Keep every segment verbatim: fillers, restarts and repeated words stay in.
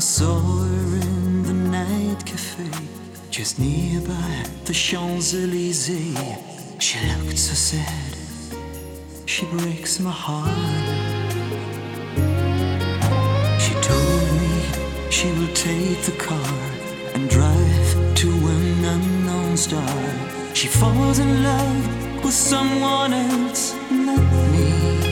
saw her in the night cafe, just nearby the Champs-Élysées. She looked so sad, she breaks my heart. She told me she will take the car and drive to an unknown star. She falls in love with someone else, not me.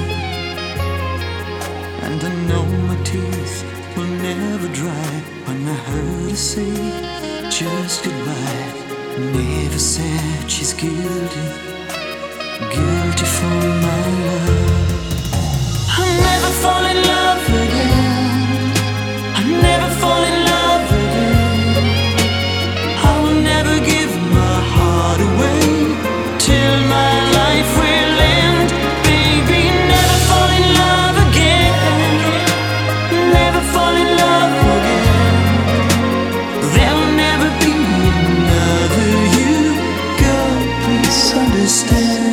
And I know my tears will never dry when I heard her say just goodbye. Never said she's guilty, guilty for my love. I'll never fall in love again. I'll never fall in love again. I will never give my heart away till my life will end. Baby, never fall in love again. Never fall in love again. There'll never be another you. God, please understand.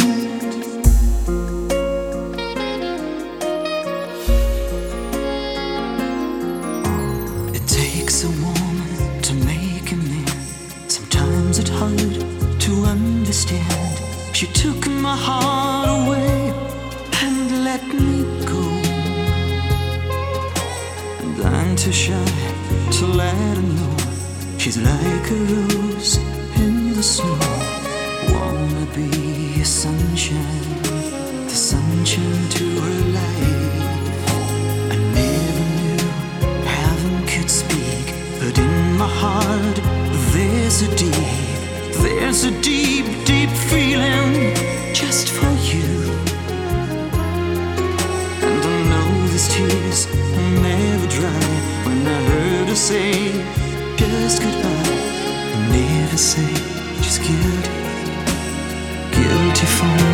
It takes a woman to make a man. Sometimes it's hard to understand. She took my heart away and let me go. And I'm too shy to let her know she's like a rose in the snow. Wanna be a sunshine, the sunshine to her life. I never knew heaven could speak, but in my heart there's a deep, there's a deep, deep feeling just for you. And I know these tears will never dry when I heard her say just goodbye. Never say she's guilty, guilty for